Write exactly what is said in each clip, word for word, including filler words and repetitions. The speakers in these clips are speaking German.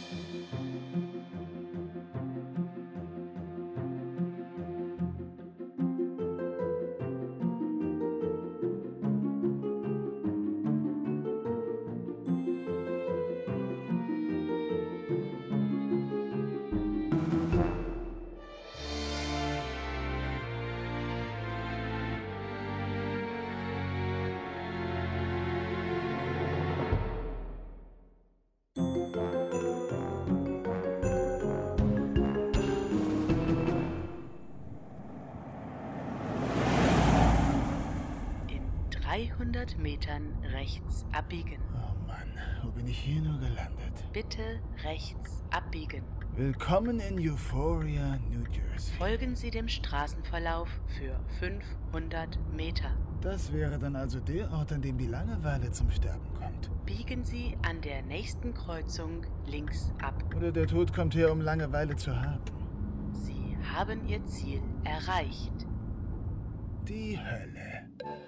dreihundert Metern rechts abbiegen. Oh Mann, wo bin ich hier nur gelandet? Bitte rechts abbiegen. Willkommen in Euphoria, New Jersey. Folgen Sie dem Straßenverlauf für fünfhundert Meter. Das wäre dann also der Ort, an dem die Langeweile zum Sterben kommt. Biegen Sie an der nächsten Kreuzung links ab. Oder der Tod kommt her, um Langeweile zu haben. Sie haben Ihr Ziel erreicht. Die Hölle.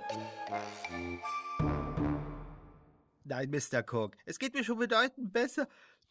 Nein, Mister Cook, es geht mir schon bedeutend besser.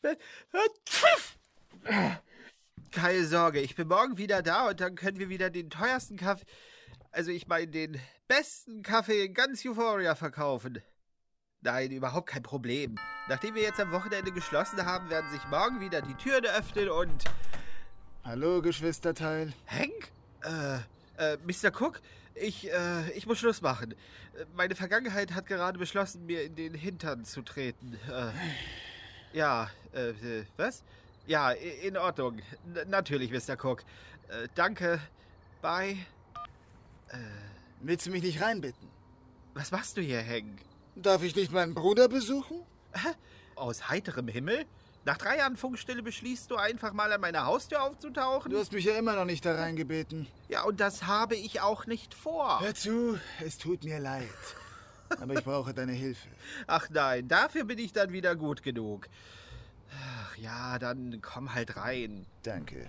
Keine Sorge, ich bin morgen wieder da und dann können wir wieder den teuersten Kaffee, also ich meine den besten Kaffee in ganz Euphoria verkaufen. Nein, überhaupt kein Problem. Nachdem wir jetzt am Wochenende geschlossen haben, werden sich morgen wieder die Türen öffnen und... Hallo, Geschwisterteil. Hank? Äh, äh, Mister Cook? Ich, äh, ich muss Schluss machen. Meine Vergangenheit hat gerade beschlossen, mir in den Hintern zu treten. Äh, ja, äh, was? Ja, in Ordnung. N- natürlich, Mister Cook. Äh, danke. Bye. Äh, Willst du mich nicht reinbitten? was machst du hier, Hank? Darf ich nicht meinen Bruder besuchen? Hä? Aus heiterem Himmel? Nach drei Jahren Funkstille beschließt du einfach mal an meiner Haustür aufzutauchen? Du hast mich ja immer noch nicht da reingebeten. Ja, und das habe ich auch nicht vor. Hör zu, es tut mir leid. Aber ich brauche deine Hilfe. Ach nein, dafür bin ich dann wieder gut genug. Ach ja, dann komm halt rein. Danke.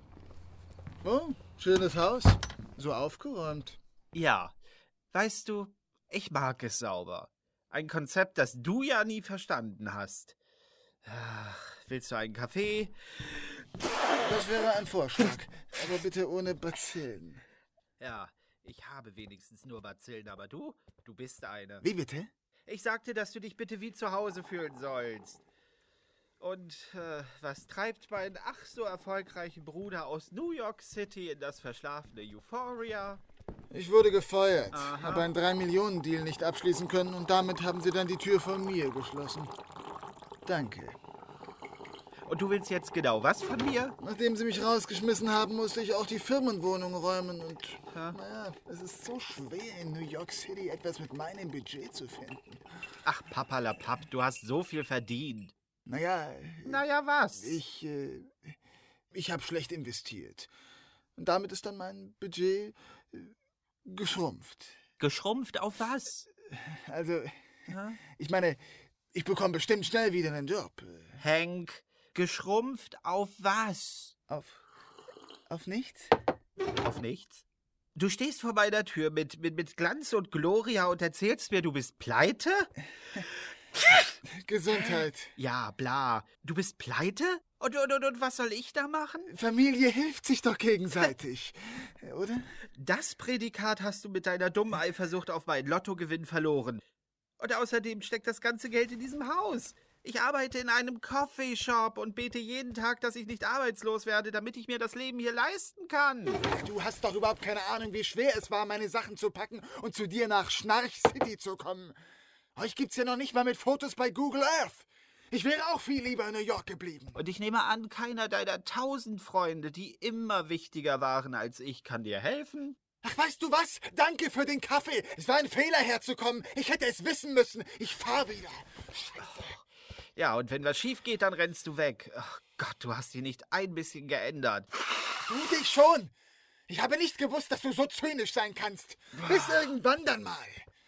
Oh, schönes Haus. So aufgeräumt. Ja, weißt du, ich mag es sauber. Ein Konzept, das du ja nie verstanden hast. Ach, willst du einen Kaffee? Das wäre ein Vorschlag. Aber bitte ohne Bazillen. Ja, ich habe wenigstens nur Bazillen, aber du? Du bist eine. Wie bitte? Ich sagte, dass du dich bitte wie zu Hause fühlen sollst. Und äh, was treibt meinen ach so erfolgreichen Bruder aus New York City in das verschlafene Euphoria? Ich wurde gefeuert, Aha. habe einen drei Millionen Deal nicht abschließen können und damit haben sie dann die Tür vor mir geschlossen. Danke. Und du willst jetzt genau was von mir? Nachdem sie mich rausgeschmissen haben, musste ich auch die Firmenwohnung räumen und, Ja. naja, es ist so schwer in New York City etwas mit meinem Budget zu finden. Ach, Papperlapapp, du hast so viel verdient. Naja, Naja, was? ich, äh, ich habe schlecht investiert. Und damit ist dann mein Budget äh, geschrumpft. Geschrumpft auf was? Also, Ja? ich meine, ich bekomme bestimmt schnell wieder einen Job. Hank, geschrumpft auf was? Auf, auf nichts? Auf nichts? Du stehst vor meiner Tür mit, mit, mit Glanz und Gloria und erzählst mir, du bist pleite? Gesundheit. Ja, bla. Du bist pleite? Und, und, und, und was soll ich da machen? Familie hilft sich doch gegenseitig, oder? Das Prädikat hast du mit deiner dummen Eifersucht auf meinen Lottogewinn verloren. Und außerdem steckt das ganze Geld in diesem Haus. Ich arbeite in einem Coffeeshop und bete jeden Tag, dass ich nicht arbeitslos werde, damit ich mir das Leben hier leisten kann. Du hast doch überhaupt keine Ahnung, wie schwer es war, meine Sachen zu packen und zu dir nach Schnarch City zu kommen. Euch gibt's ja noch nicht mal mit Fotos bei Google Earth. Ich wäre auch viel lieber in New York geblieben. Und ich nehme an, keiner deiner tausend Freunde, die immer wichtiger waren als ich, kann dir helfen? Ach, weißt du was? Danke für den Kaffee. Es war ein Fehler, herzukommen. Ich hätte es wissen müssen. Ich fahr wieder. Scheiße. Ja, und wenn was schief geht, dann rennst du weg. Ach Gott, du hast dich nicht ein bisschen geändert. Du dich schon. Ich habe nicht gewusst, dass du so zynisch sein kannst. Bis irgendwann dann mal.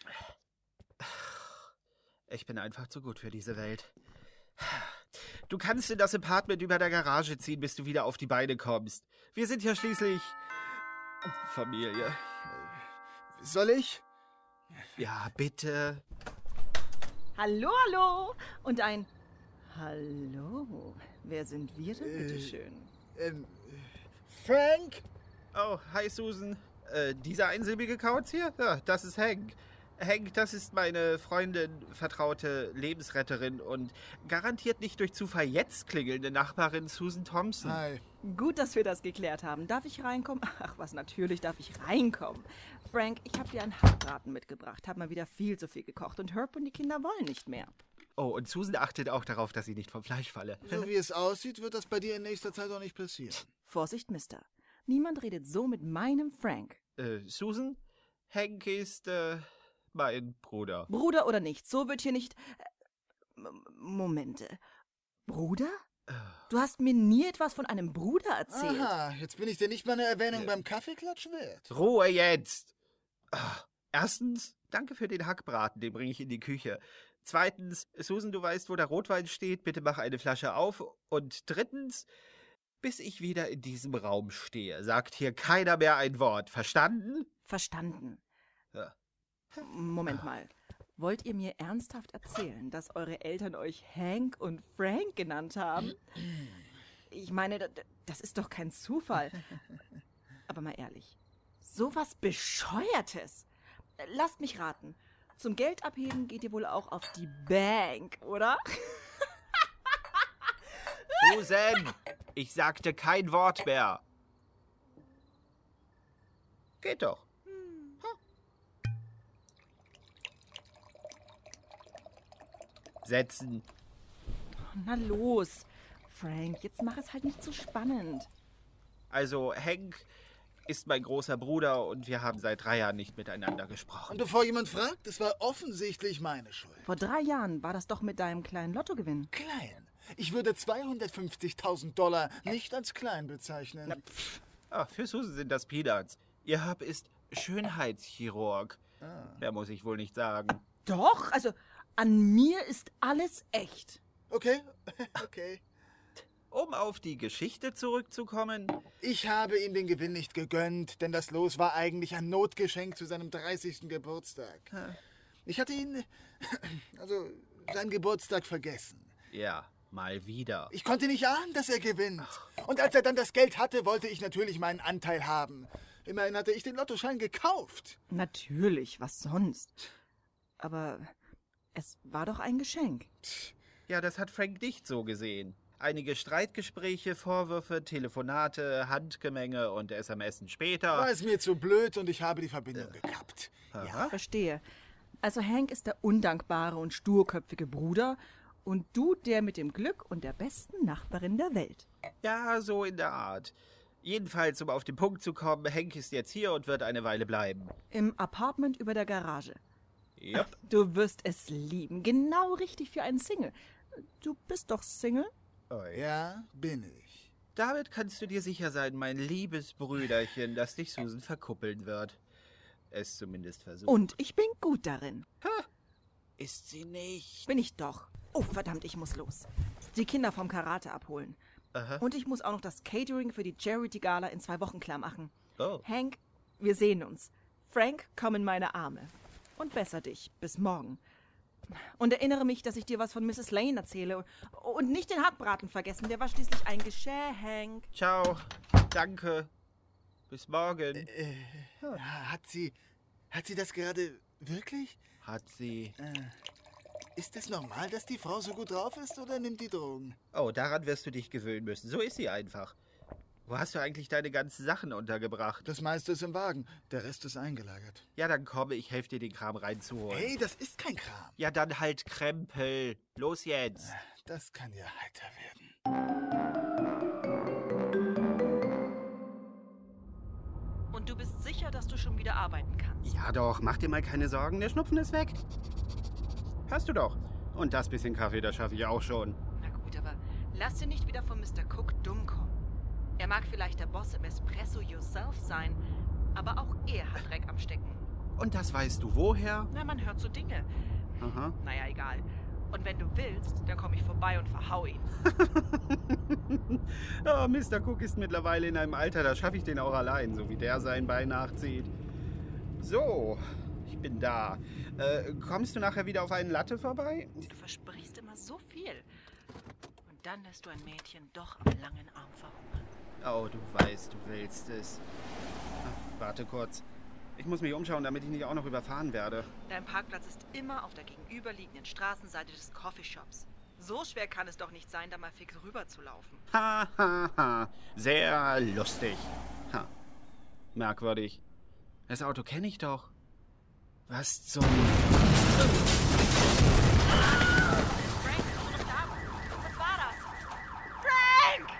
Ich bin einfach zu gut für diese Welt. Du kannst in das Apartment über der Garage ziehen, bis du wieder auf die Beine kommst. Wir sind ja schließlich Familie. Soll ich? Ja, bitte. Hallo, hallo. Und ein Hallo, wer sind wir denn, Äh, bitteschön? Ähm, Frank? Oh, hi Susan. Äh, dieser einsilbige Kauz hier? Ja, das ist Hank. Hank, das ist meine Freundin, vertraute Lebensretterin und garantiert nicht durch Zufall jetzt klingelnde Nachbarin Susan Thompson. Hi. Gut, dass wir das geklärt haben. Darf ich reinkommen? Ach was, natürlich darf ich reinkommen. Frank, ich habe dir einen Hackbraten mitgebracht. Hab mal wieder viel zu viel gekocht und Herb und die Kinder wollen nicht mehr. Oh, und Susan achtet auch darauf, dass sie nicht vom Fleisch falle. So wie es aussieht, wird das bei dir in nächster Zeit auch nicht passieren. Vorsicht, Mister. Niemand redet so mit meinem Frank. Äh, Susan? Hank ist, äh, mein Bruder. Bruder oder nicht, so wird hier nicht... Äh, M- Momente. Bruder? Du hast mir nie etwas von einem Bruder erzählt. Aha, jetzt bin ich dir nicht mal eine Erwähnung beim Kaffeeklatsch wert. Ruhe jetzt! Ah, Erstens, danke für den Hackbraten, den bringe ich in die Küche. Zweitens, Susan, du weißt, wo der Rotwein steht, bitte mach eine Flasche auf. Und drittens, bis ich wieder in diesem Raum stehe, sagt hier keiner mehr ein Wort. Verstanden? Verstanden. Ja. Moment mal. Wollt ihr mir ernsthaft erzählen, dass eure Eltern euch Hank und Frank genannt haben? Ich meine, d- d- das ist doch kein Zufall. Aber mal ehrlich, sowas Bescheuertes. Lasst mich raten. Zum Geld abheben geht ihr wohl auch auf die Bank, oder? Susan, ich sagte kein Wort mehr. Geht doch. Setzen. Na los. Frank, jetzt mach es halt nicht so spannend. Also, Hank ist mein großer Bruder und wir haben seit drei Jahren nicht miteinander gesprochen. Und bevor jemand fragt, es war offensichtlich meine Schuld. Vor drei Jahren war das doch mit deinem kleinen Lottogewinn. Klein. Ich würde zweihundertfünfzigtausend Dollar nicht als klein bezeichnen. Ah, für Susan sind das Peanuts. Ihr Hub ist Schönheitschirurg. Mehr muss ich wohl nicht sagen. Doch, also an mir ist alles echt. Okay, okay. Um auf die Geschichte zurückzukommen, Ich habe ihm den Gewinn nicht gegönnt, denn das Los war eigentlich ein Notgeschenk zu seinem dreißigsten Geburtstag. Ich hatte ihn, also seinen Geburtstag vergessen. ja, mal wieder. Ich konnte nicht ahnen, dass er gewinnt. Und als er dann das Geld hatte, wollte ich natürlich meinen Anteil haben. Immerhin hatte ich den Lottoschein gekauft. Natürlich, was sonst? Aber es war doch ein Geschenk. Ja, das hat Frank nicht so gesehen. Einige Streitgespräche, Vorwürfe, Telefonate, Handgemenge und S M S später. War es mir zu blöd und ich habe die Verbindung gekappt. Aha. Verstehe. Also Hank ist der undankbare und sturköpfige Bruder und du der mit dem Glück und der besten Nachbarin der Welt. Ja, so in der Art. Jedenfalls, um auf den Punkt zu kommen, Hank ist jetzt hier und wird eine Weile bleiben. Im Apartment über der Garage. Yep. Du wirst es lieben. Genau richtig für einen Single. Du bist doch Single? Ja, bin ich. Damit kannst du dir sicher sein, mein liebes Brüderchen, dass dich Susan verkuppeln wird. Es zumindest versucht. Und ich bin gut darin. Ist sie nicht? Bin ich doch. Oh, verdammt, ich muss los. Die Kinder vom Karate abholen. Aha. Und ich muss auch noch das Catering für die Charity-Gala in zwei Wochen klar machen. Oh. Hank, wir sehen uns. Frank, komm in meine Arme. Und besser dich. Bis morgen. Und erinnere mich, dass ich dir was von Misses Lane erzähle. Und nicht den Hackbraten vergessen. Der war schließlich ein Geschenk. Ciao. Danke. Bis morgen. Äh, hat sie, hat sie das gerade wirklich? Hat sie. Ist es normal, dass die Frau so gut drauf ist oder nimmt die Drogen? Oh, daran wirst du dich gewöhnen müssen. So ist sie einfach. Wo hast du eigentlich deine ganzen Sachen untergebracht? Das meiste ist im Wagen, der Rest ist eingelagert. Ja, dann komme, ich helfe dir, den Kram reinzuholen. Hey, das ist kein Kram. Ja, dann halt Krempel. Los jetzt. Das kann ja heiter werden. Und du bist sicher, dass du schon wieder arbeiten kannst? Ja doch, mach dir mal keine Sorgen, der Schnupfen ist weg. Hast du doch. Und das bisschen Kaffee, das schaffe ich auch schon. Na gut, aber lass dir nicht wieder von Mister Cook dumm kommen. Er mag vielleicht der Boss im Espresso Yourself sein, aber auch er hat Dreck am Stecken. Und das weißt du woher? Na, man hört so Dinge. Aha. Naja, egal. Und wenn du willst, dann komme ich vorbei und verhau ihn. Oh, Mister Cook ist mittlerweile in einem Alter, da schaffe ich den auch allein, so wie der sein Bein nachzieht. So, ich bin da. Äh, kommst du nachher wieder auf einen Latte vorbei? Du versprichst immer so viel. Und dann lässt du ein Mädchen doch am langen Arm verhungern. Oh, du weißt, du willst es. Ach, warte kurz. Ich muss mich umschauen, damit ich nicht auch noch überfahren werde. Dein Parkplatz ist immer auf der gegenüberliegenden Straßenseite des Coffeeshops. So schwer kann es doch nicht sein, da mal fix rüber zu laufen. Ha, ha, ha. Sehr lustig. Ha. Merkwürdig. Das Auto kenne ich doch. Was zum... Frank, bist du noch da? Was war das? Frank!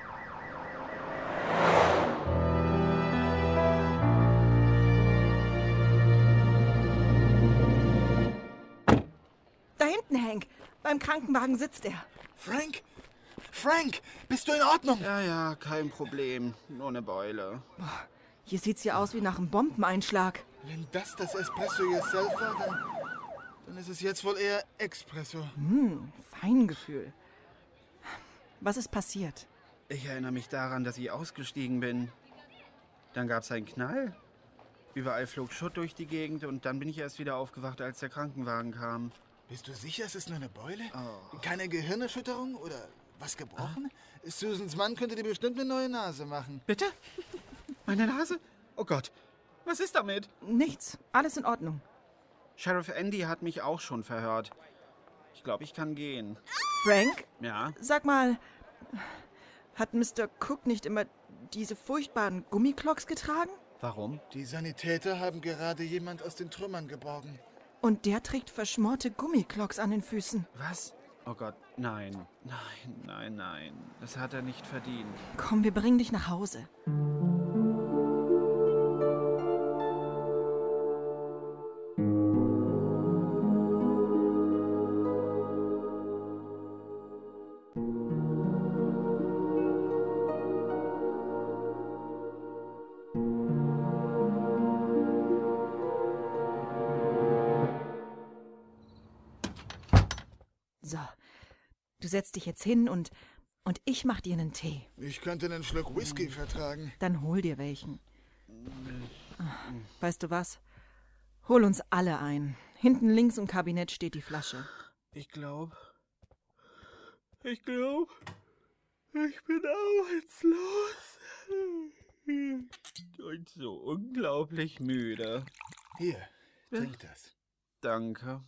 Da hinten, Hank. Beim Krankenwagen sitzt er. Frank? Frank, bist du in Ordnung? Ja, ja, kein Problem. Nur eine Beule. Hier sieht's ja aus wie nach einem Bombeneinschlag. Wenn das das Espresso Yourself war, dann, dann ist es jetzt wohl eher Espresso. Hm, Feingefühl. Was ist passiert? Ich erinnere mich daran, dass ich ausgestiegen bin. Dann gab es einen Knall. Überall flog Schutt durch die Gegend und dann bin ich erst wieder aufgewacht, als der Krankenwagen kam. Bist du sicher, es ist nur eine Beule? Oh. Keine Gehirnerschütterung oder was gebrochen? Ah. Susans Mann könnte dir bestimmt eine neue Nase machen. Bitte? Meine Nase? Oh Gott, was ist damit? Nichts, alles in Ordnung. Sheriff Andy hat mich auch schon verhört. Ich glaube, ich kann gehen. Frank, Ja? sag mal, hat Mister Cook nicht immer diese furchtbaren Gummiklocks getragen? Warum? Die Sanitäter haben gerade jemand aus den Trümmern geborgen. Und der trägt verschmorte Gummiklocks an den Füßen. Was? Oh Gott, nein. Nein, nein, nein. Das hat er nicht verdient. Komm, wir bringen dich nach Hause. So, du setzt dich jetzt hin und, und ich mach dir einen Tee. Ich könnte einen Schluck Whisky vertragen. Dann hol dir welchen. Weißt du was? Hol uns alle ein. Hinten links im Kabinett steht die Flasche. Ich glaube... Ich glaube... Ich bin auch jetzt los. Und so unglaublich müde. Hier, trink das. Danke.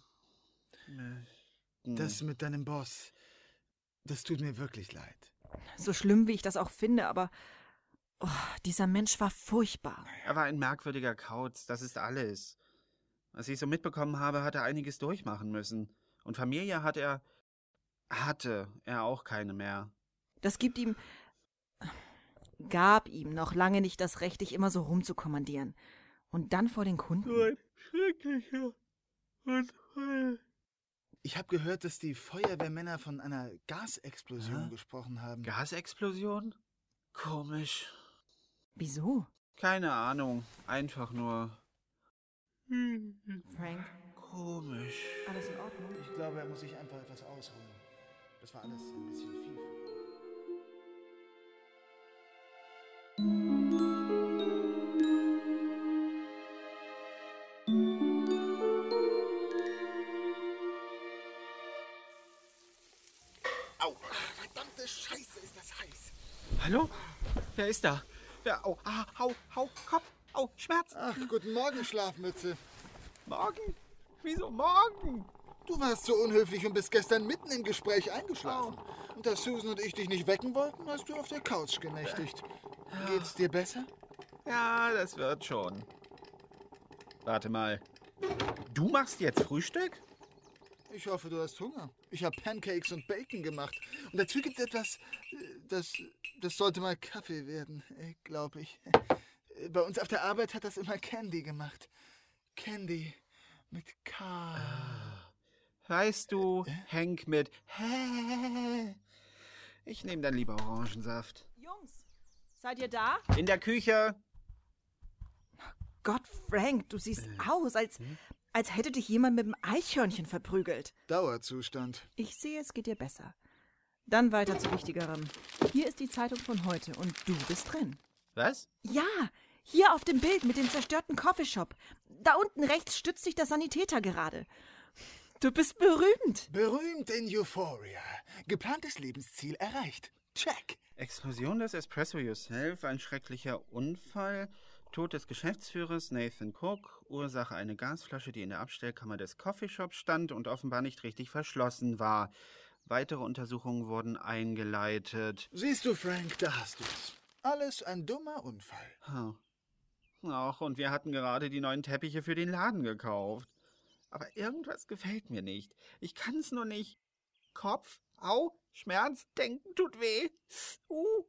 Das mit deinem Boss, das tut mir wirklich leid. So schlimm, wie ich das auch finde, aber oh, dieser Mensch war furchtbar. Er war ein merkwürdiger Kauz, das ist alles. Was ich so mitbekommen habe, hat er einiges durchmachen müssen. Und Familie hat er... hatte er auch keine mehr. Das gibt ihm... gab ihm noch lange nicht das Recht, dich immer so rumzukommandieren. Und dann vor den Kunden. So ein schrecklicher Unfall. Ich habe gehört, dass die Feuerwehrmänner von einer Gasexplosion Hä? gesprochen haben. Gasexplosion? Komisch. Wieso? Keine Ahnung. Einfach nur... Frank, komisch. alles in Ordnung? Ich glaube, er muss sich einfach etwas ausruhen. Das war alles ein bisschen viel. Au, verdammte Scheiße, ist das heiß. Hallo? Wer ist da? Wer? Au, ah, au, au, Kopf, au, Schmerz. Ach, guten Morgen, Schlafmütze. Morgen? Wieso morgen? Du warst so unhöflich und bist gestern mitten im Gespräch eingeschlafen. Und da Susan und ich dich nicht wecken wollten, hast du auf der Couch genächtigt. Geht's dir besser? Ja, das wird schon. Warte mal. Du machst jetzt Frühstück? Ich hoffe, du hast Hunger. Ich habe Pancakes und Bacon gemacht. Und dazu gibt's etwas, das, das sollte mal Kaffee werden, glaube ich. Bei uns auf der Arbeit hat das immer Candy gemacht. Candy mit K. Weißt du, Hank mit Hä? Ich nehme dann lieber Orangensaft. Jungs, seid ihr da? In der Küche. Gott, Frank, du siehst aus, als, als hätte dich jemand mit dem Eichhörnchen verprügelt. Dauerzustand. Ich sehe, es geht dir besser. Dann weiter zu Wichtigerem. Hier ist die Zeitung von heute und du bist drin. Was? Ja, hier auf dem Bild mit dem zerstörten Coffeeshop. Da unten rechts stützt sich der Sanitäter gerade. Du bist berühmt. Berühmt in Euphoria. Geplantes Lebensziel erreicht. Check. Explosion des Espresso Yourself, ein schrecklicher Unfall, Tod des Geschäftsführers Nathan Cook, Ursache eine Gasflasche, die in der Abstellkammer des Coffeeshops stand und offenbar nicht richtig verschlossen war. Weitere Untersuchungen wurden eingeleitet. Siehst du, Frank, da hast du's. Alles ein dummer Unfall. Hm. Ach, und wir hatten gerade die neuen Teppiche für den Laden gekauft. Aber irgendwas gefällt mir nicht. Ich kann es nur nicht. Kopf, au, Schmerz, denken tut weh. Uh.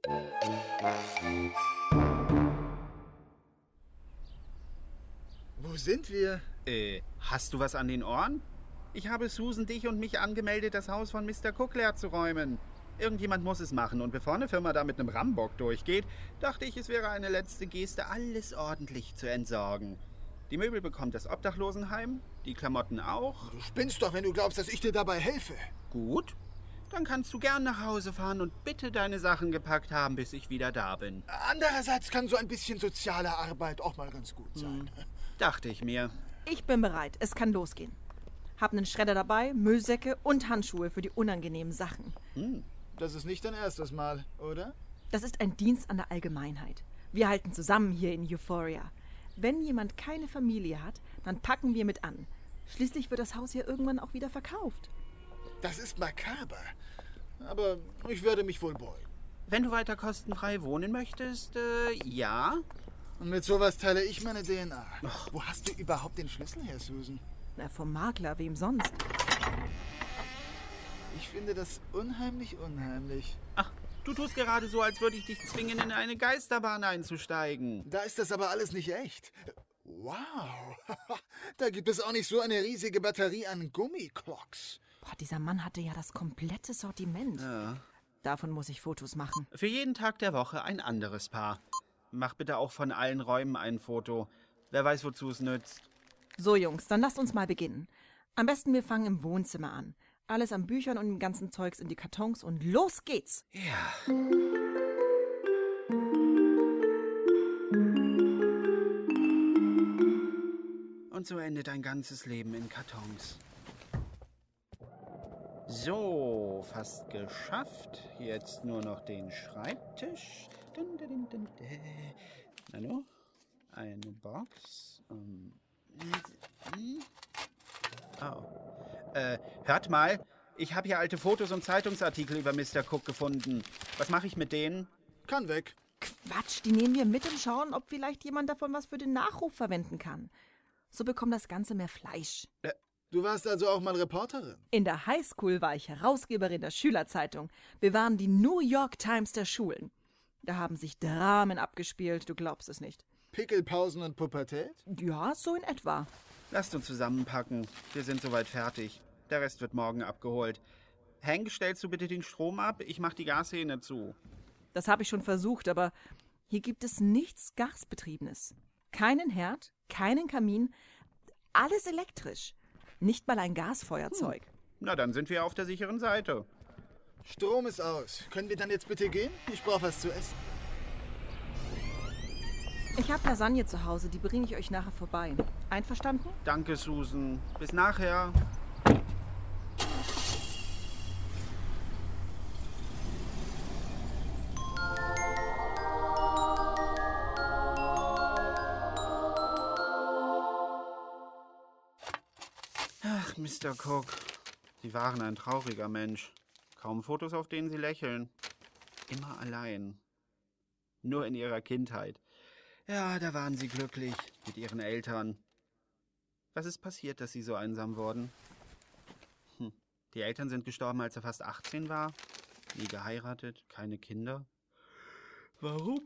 Wo sind wir? Äh, hast du was an den Ohren? Ich habe Susan, dich und mich angemeldet, das Haus von Mister Cook leer zu räumen. Irgendjemand muss es machen und bevor eine Firma da mit einem Rambock durchgeht, dachte ich, es wäre eine letzte Geste, alles ordentlich zu entsorgen. Die Möbel bekommt das Obdachlosenheim, die Klamotten auch. Du spinnst doch, wenn du glaubst, dass ich dir dabei helfe. Gut, dann kannst du gern nach Hause fahren und bitte deine Sachen gepackt haben, bis ich wieder da bin. Andererseits kann so ein bisschen soziale Arbeit auch mal ganz gut sein. Hm, dachte ich mir. Ich bin bereit. Es kann losgehen. Hab einen Schredder dabei, Müllsäcke und Handschuhe für die unangenehmen Sachen. Hm. Das ist nicht dein erstes Mal, oder? Das ist ein Dienst an der Allgemeinheit. Wir halten zusammen hier in Euphoria. Wenn jemand keine Familie hat, dann packen wir mit an. Schließlich wird das Haus hier irgendwann auch wieder verkauft. Das ist makaber. Aber ich werde mich wohl beugen. Wenn du weiter kostenfrei wohnen möchtest, äh, ja. Und mit sowas teile ich meine D N A. Ach. Wo hast du überhaupt den Schlüssel her, Susan? Na, vom Makler, wem sonst? Ich finde das unheimlich unheimlich. Ach, du tust gerade so, als würde ich dich zwingen, in eine Geisterbahn einzusteigen. Da ist das aber alles nicht echt. Wow, da gibt es auch nicht so eine riesige Batterie an Gummiklocks. Boah, dieser Mann hatte ja das komplette Sortiment. Ja. Davon muss ich Fotos machen. Für jeden Tag der Woche ein anderes Paar. Mach bitte auch von allen Räumen ein Foto. Wer weiß, wozu es nützt. So, Jungs, dann lasst uns mal beginnen. Am besten wir fangen im Wohnzimmer an. Alles an Büchern und dem ganzen Zeugs in die Kartons und los geht's. Ja. Und so endet ein ganzes Leben in Kartons. So, fast geschafft. Jetzt nur noch den Schreibtisch. Dun, dun, dun, dun, dun. Hallo? Eine Box. Um, oh. Äh, hört mal, ich habe hier alte Fotos und Zeitungsartikel über Mister Cook gefunden. Was mache ich mit denen? Kann weg. Quatsch, die nehmen wir mit und schauen, ob vielleicht jemand davon was für den Nachruf verwenden kann. So bekommt das Ganze mehr Fleisch. Äh, Du warst also auch mal Reporterin? In der Highschool war ich Herausgeberin der Schülerzeitung. Wir waren die New York Times der Schulen. Da haben sich Dramen abgespielt, du glaubst es nicht. Pickelpausen und Pubertät? Ja, so in etwa. Lasst uns zusammenpacken. Wir sind soweit fertig. Der Rest wird morgen abgeholt. Hank, stellst du bitte den Strom ab? Ich mach die Gashähne zu. Das habe ich schon versucht, aber hier gibt es nichts Gasbetriebenes. Keinen Herd, keinen Kamin, alles elektrisch. Nicht mal ein Gasfeuerzeug. Hm. Na, dann sind wir auf der sicheren Seite. Strom ist aus. Können wir dann jetzt bitte gehen? Ich brauche was zu essen. Ich habe Lasagne zu Hause, die bringe ich euch nachher vorbei. Einverstanden? Danke, Susan. Bis nachher. Ach, Mister Cook. Sie waren ein trauriger Mensch. Kaum Fotos, auf denen Sie lächeln. Immer allein. Nur in Ihrer Kindheit. Ja, da waren Sie glücklich mit Ihren Eltern. Was ist passiert, dass Sie so einsam wurden? Hm. Die Eltern sind gestorben, als er fast achtzehn war. Nie geheiratet, keine Kinder. Warum?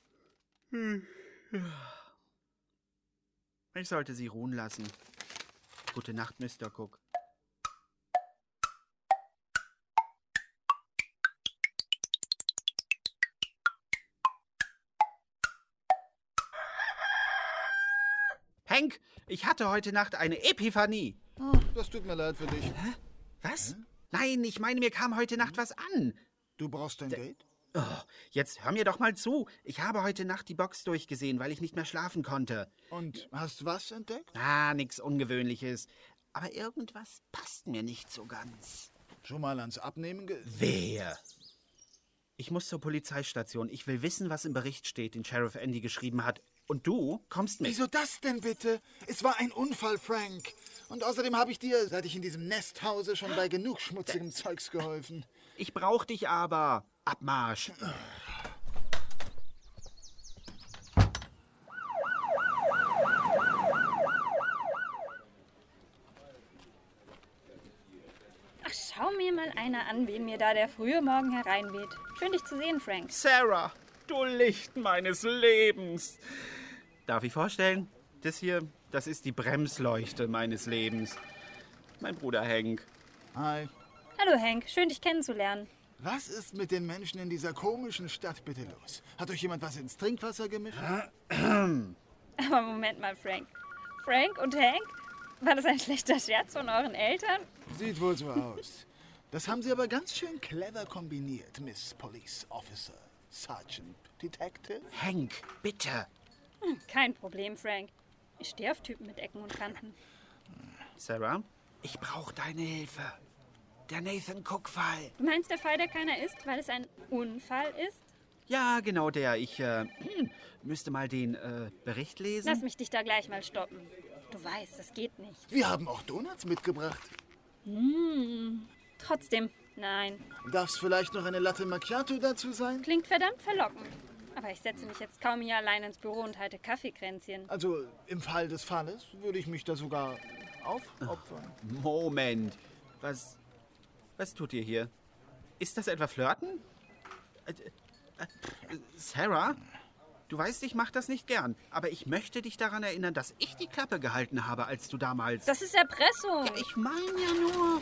Ich sollte Sie ruhen lassen. Gute Nacht, Mister Cook. Hank, ich hatte heute Nacht eine Epiphanie. Oh, das tut mir leid für dich. Hä? Was? Hä? Nein, ich meine, mir kam heute Nacht was an. Du brauchst ein Date? Oh, jetzt hör mir doch mal zu. Ich habe heute Nacht die Box durchgesehen, weil ich nicht mehr schlafen konnte. Und hast was entdeckt? Ah, nix Ungewöhnliches. Aber irgendwas passt mir nicht so ganz. Schon mal ans Abnehmen ge... Wer? Ich muss zur Polizeistation. Ich will wissen, was im Bericht steht, den Sheriff Andy geschrieben hat. Und du kommst mit. Wieso das denn bitte? Es war ein Unfall, Frank. Und außerdem habe ich dir, seit ich in diesem Nesthause, schon bei genug schmutzigem Zeugs geholfen. Ich brauch dich aber. Abmarsch. Ach, schau mir mal einer an, wen mir da der frühe Morgen hereinweht. Schön, dich zu sehen, Frank. Sarah, du Licht meines Lebens. Darf ich vorstellen? Das hier, das ist die Bremsleuchte meines Lebens. Mein Bruder Hank. Hi. Hallo, Hank. Schön, dich kennenzulernen. Was ist mit den Menschen in dieser komischen Stadt bitte los? Hat euch jemand was ins Trinkwasser gemischt? Aber Moment mal, Frank. Frank und Hank? War das ein schlechter Scherz von euren Eltern? Sieht wohl so aus. Das haben sie aber ganz schön clever kombiniert, Miss Police Officer, Sergeant, Detective. Hank, bitte. Hm, kein Problem, Frank. Ich stehe auf Typen mit Ecken und Kanten. Sarah, ich brauche deine Hilfe. Der Nathan Cook-Fall. Du meinst der Fall, der keiner ist, weil es ein Unfall ist? Ja, genau der. Ich äh, müsste mal den äh, Bericht lesen. Lass mich dich da gleich mal stoppen. Du weißt, das geht nicht. Wir haben auch Donuts mitgebracht. Hm. Trotzdem, nein. Darf es vielleicht noch eine Latte Macchiato dazu sein? Klingt verdammt verlockend. Aber ich setze mich jetzt kaum hier allein ins Büro und halte Kaffeekränzchen. Also im Fall des Falles würde ich mich da sogar aufopfern. Moment. Was, was tut ihr hier? Ist das etwa Flirten? Äh, äh, Sarah? Du weißt, ich mache das nicht gern. Aber ich möchte dich daran erinnern, dass ich die Klappe gehalten habe, als du damals... Das ist Erpressung. Ja, ich meine ja nur...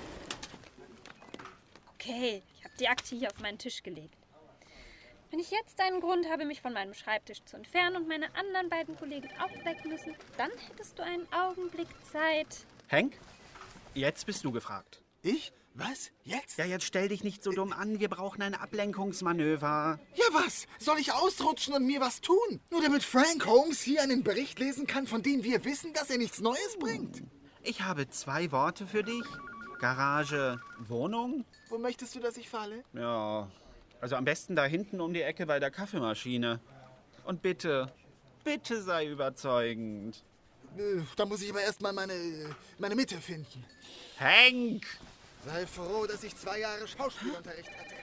Okay, ich habe die Akte hier auf meinen Tisch gelegt. Wenn ich jetzt einen Grund habe, mich von meinem Schreibtisch zu entfernen und meine anderen beiden Kollegen auch weg müssen, dann hättest du einen Augenblick Zeit. Hank, jetzt bist du gefragt. Ich? Was? Jetzt? Ja, jetzt stell dich nicht so dumm an. Wir brauchen ein Ablenkungsmanöver. Ja, was? Soll ich ausrutschen und mir was tun? Nur damit Frank Holmes hier einen Bericht lesen kann, von dem wir wissen, dass er nichts Neues bringt? Ich habe zwei Worte für dich. Garage, Wohnung. Wo möchtest du, dass ich falle? Ja, also am besten da hinten um die Ecke bei der Kaffeemaschine. Und bitte, bitte sei überzeugend. Äh, Da muss ich aber erst mal meine, meine Mitte finden. Hank! Sei froh, dass ich zwei Jahre Schauspielunterricht hatte.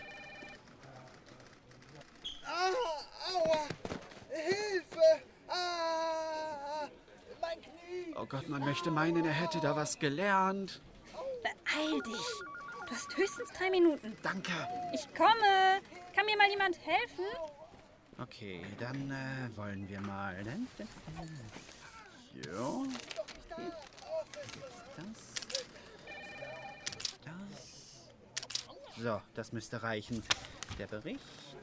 Ah, aua! Hilfe! Ah, mein Knie! Oh Gott, man möchte meinen, er hätte da was gelernt. Beeil dich. Du hast höchstens drei Minuten. Danke. Ich komme. Kann mir mal jemand helfen? Okay, dann äh, wollen wir mal. Ne? Jo. Das. Das. So, das müsste reichen. Der Bericht.